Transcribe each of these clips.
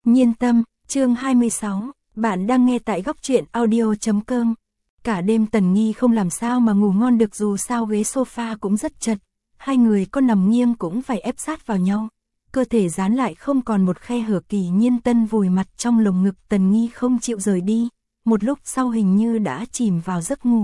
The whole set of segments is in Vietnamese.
Nhiên tâm, chương 26, bạn đang nghe tại góc truyện audio.com. Cả đêm Tần Nghi không làm sao mà ngủ ngon được, dù sao ghế sofa cũng rất chật, hai người có nằm nghiêng cũng phải ép sát vào nhau. Cơ thể dán lại không còn một khe hở. Kỳ Nhiên Tân vùi mặt trong lồng ngực Tần Nghi không chịu rời đi, một lúc sau hình như đã chìm vào giấc ngủ.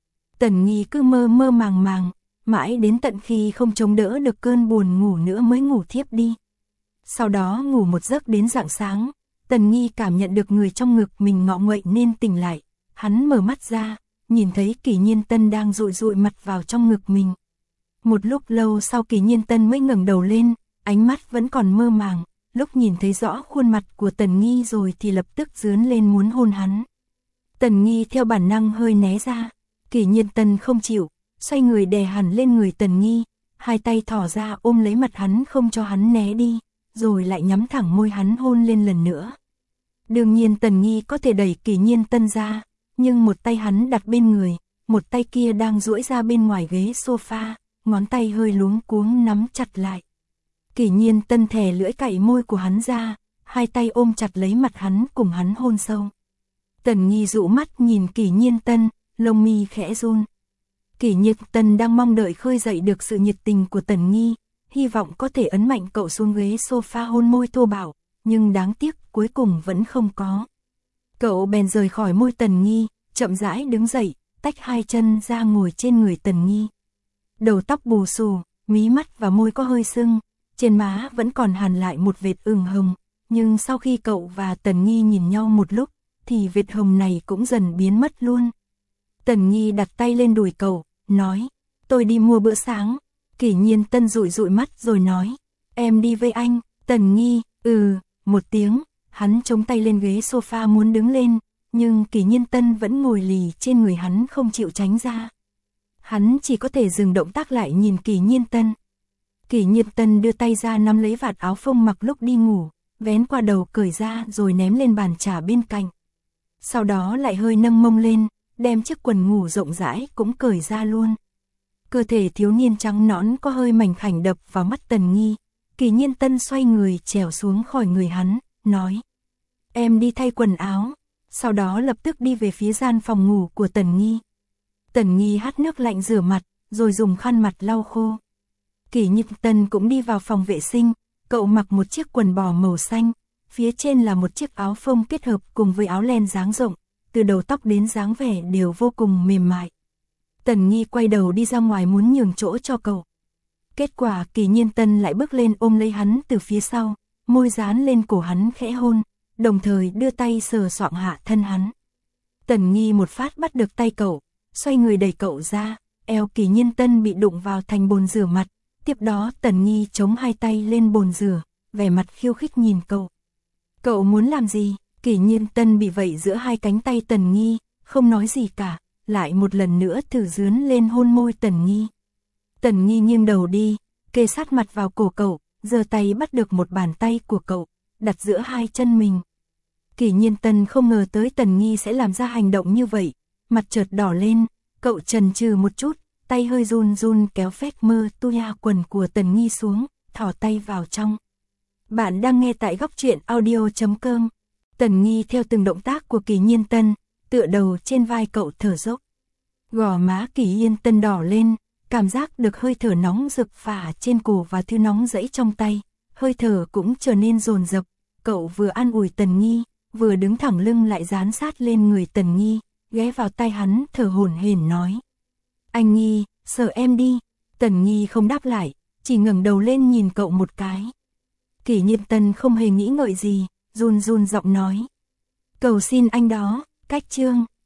Tần Nghi cứ mơ mơ màng màng, mãi đến tận khi không chống đỡ được cơn buồn ngủ nữa mới ngủ thiếp đi. Sau đó ngủ một giấc đến rạng sáng, Tần Nghi cảm nhận được người trong ngực mình ngọ nguậy nên tỉnh lại. Hắn mở mắt ra, nhìn thấy Kỳ Nhiên Tân đang dụi dụi mặt vào trong ngực mình. Một lúc lâu sau Kỳ Nhiên Tân mới ngẩng đầu lên, ánh mắt vẫn còn mơ màng, lúc nhìn thấy rõ khuôn mặt của Tần Nghi rồi thì lập tức rướn lên muốn hôn hắn. Tần Nghi theo bản năng hơi né ra, Kỳ Nhiên Tân không chịu, xoay người đè hẳn lên người Tần Nghi, hai tay thỏ ra ôm lấy mặt hắn không cho hắn né đi, rồi lại nhắm thẳng môi hắn hôn lên lần nữa. Đương nhiên Tần Nghi có thể đẩy Kỳ Nhiên Tân ra, nhưng một tay hắn đặt bên người, một tay kia đang duỗi ra bên ngoài ghế sofa, ngón tay hơi luống cuống nắm chặt lại. Kỳ Nhiên Tân thè lưỡi cạy môi của hắn ra, hai tay ôm chặt lấy mặt hắn cùng hắn hôn sâu. Tần Nghi dụ mắt nhìn Kỳ Nhiên Tân, lông mi khẽ run. Kỳ Nhiên Tân đang mong đợi khơi dậy được sự nhiệt tình của Tần Nghi, hy vọng có thể ấn mạnh cậu xuống ghế sofa hôn môi thô bạo, nhưng đáng tiếc cuối cùng vẫn không có. Cậu bèn rời khỏi môi Tần Nghi, chậm rãi đứng dậy, tách hai chân ra ngồi trên người Tần Nghi. Đầu tóc bù xù, mí mắt và môi có hơi sưng, trên má vẫn còn hằn lại một vệt ửng hồng, nhưng sau khi cậu và Tần Nghi nhìn nhau một lúc, thì vệt hồng này cũng dần biến mất luôn. Tần Nghi đặt tay lên đùi cậu, nói, tôi đi mua bữa sáng. Kỳ Nhiên Tân dụi dụi mắt rồi nói, em đi với anh. Tần Nghi, một tiếng, hắn chống tay lên ghế sofa muốn đứng lên, nhưng Kỳ Nhiên Tân vẫn ngồi lì trên người hắn không chịu tránh ra. Hắn chỉ có thể dừng động tác lại nhìn Kỳ Nhiên Tân. Kỳ Nhiên Tân đưa tay ra nắm lấy vạt áo phông mặc lúc đi ngủ, vén qua đầu cởi ra rồi ném lên bàn trà bên cạnh. Sau đó lại hơi nâng mông lên, đem chiếc quần ngủ rộng rãi cũng cởi ra luôn. Cơ thể thiếu niên trắng nõn có hơi mảnh khảnh đập vào mắt Tần Nghi. Kỳ Nhiên Tân xoay người trèo xuống khỏi người hắn, nói, em đi thay quần áo. Sau đó lập tức đi về phía gian phòng ngủ của Tần Nghi. Tần Nghi hắt nước lạnh rửa mặt, rồi dùng khăn mặt lau khô. Kỳ Nhiên Tân cũng đi vào phòng vệ sinh, cậu mặc một chiếc quần bò màu xanh, phía trên là một chiếc áo phông kết hợp cùng với áo len dáng rộng, từ đầu tóc đến dáng vẻ đều vô cùng mềm mại. Tần Nghi quay đầu đi ra ngoài muốn nhường chỗ cho cậu. Kết quả Kỳ Nhiên Tân lại bước lên ôm lấy hắn từ phía sau, môi dán lên cổ hắn khẽ hôn, đồng thời đưa tay sờ soạng hạ thân hắn. Tần Nghi một phát bắt được tay cậu, xoay người đẩy cậu ra, eo Kỳ Nhiên Tân bị đụng vào thành bồn rửa mặt, tiếp đó Tần Nghi chống hai tay lên bồn rửa, vẻ mặt khiêu khích nhìn cậu. Cậu muốn làm gì? Kỳ Nhiên Tân bị vậy giữa hai cánh tay Tần Nghi, không nói gì cả, lại một lần nữa thử dướn lên hôn môi Tần Nghi. Tần Nghi nghiêng đầu đi, kề sát mặt vào cổ cậu, giơ tay bắt được một bàn tay của cậu, đặt giữa hai chân mình. Kỳ Nhiên Tân không ngờ tới Tần Nghi sẽ làm ra hành động như vậy, mặt chợt đỏ lên, cậu chần chừ một chút, tay hơi run run kéo phét mơ tu ya quần của Tần Nghi xuống, thò tay vào trong. Bạn đang nghe tại góc truyện audio.com. Tần Nghi theo từng động tác của Kỳ Nhiên Tân, tựa đầu trên vai cậu thở dốc. Gò má Kỳ Nhiên Tân đỏ lên, cảm giác được hơi thở nóng rực phả trên cổ và thứ nóng rẫy trong tay, hơi thở cũng trở nên dồn dập. Cậu vừa an ủi Tần Nghi, vừa đứng thẳng lưng lại dán sát lên người Tần Nghi, ghé vào tai hắn thở hổn hển nói, anh Nghi, sợ em đi. Tần Nghi không đáp lại, chỉ ngẩng đầu lên nhìn cậu một cái. Kỳ Nhiên Tân không hề nghĩ ngợi gì, run run giọng nói, cầu xin anh đó. Cách chương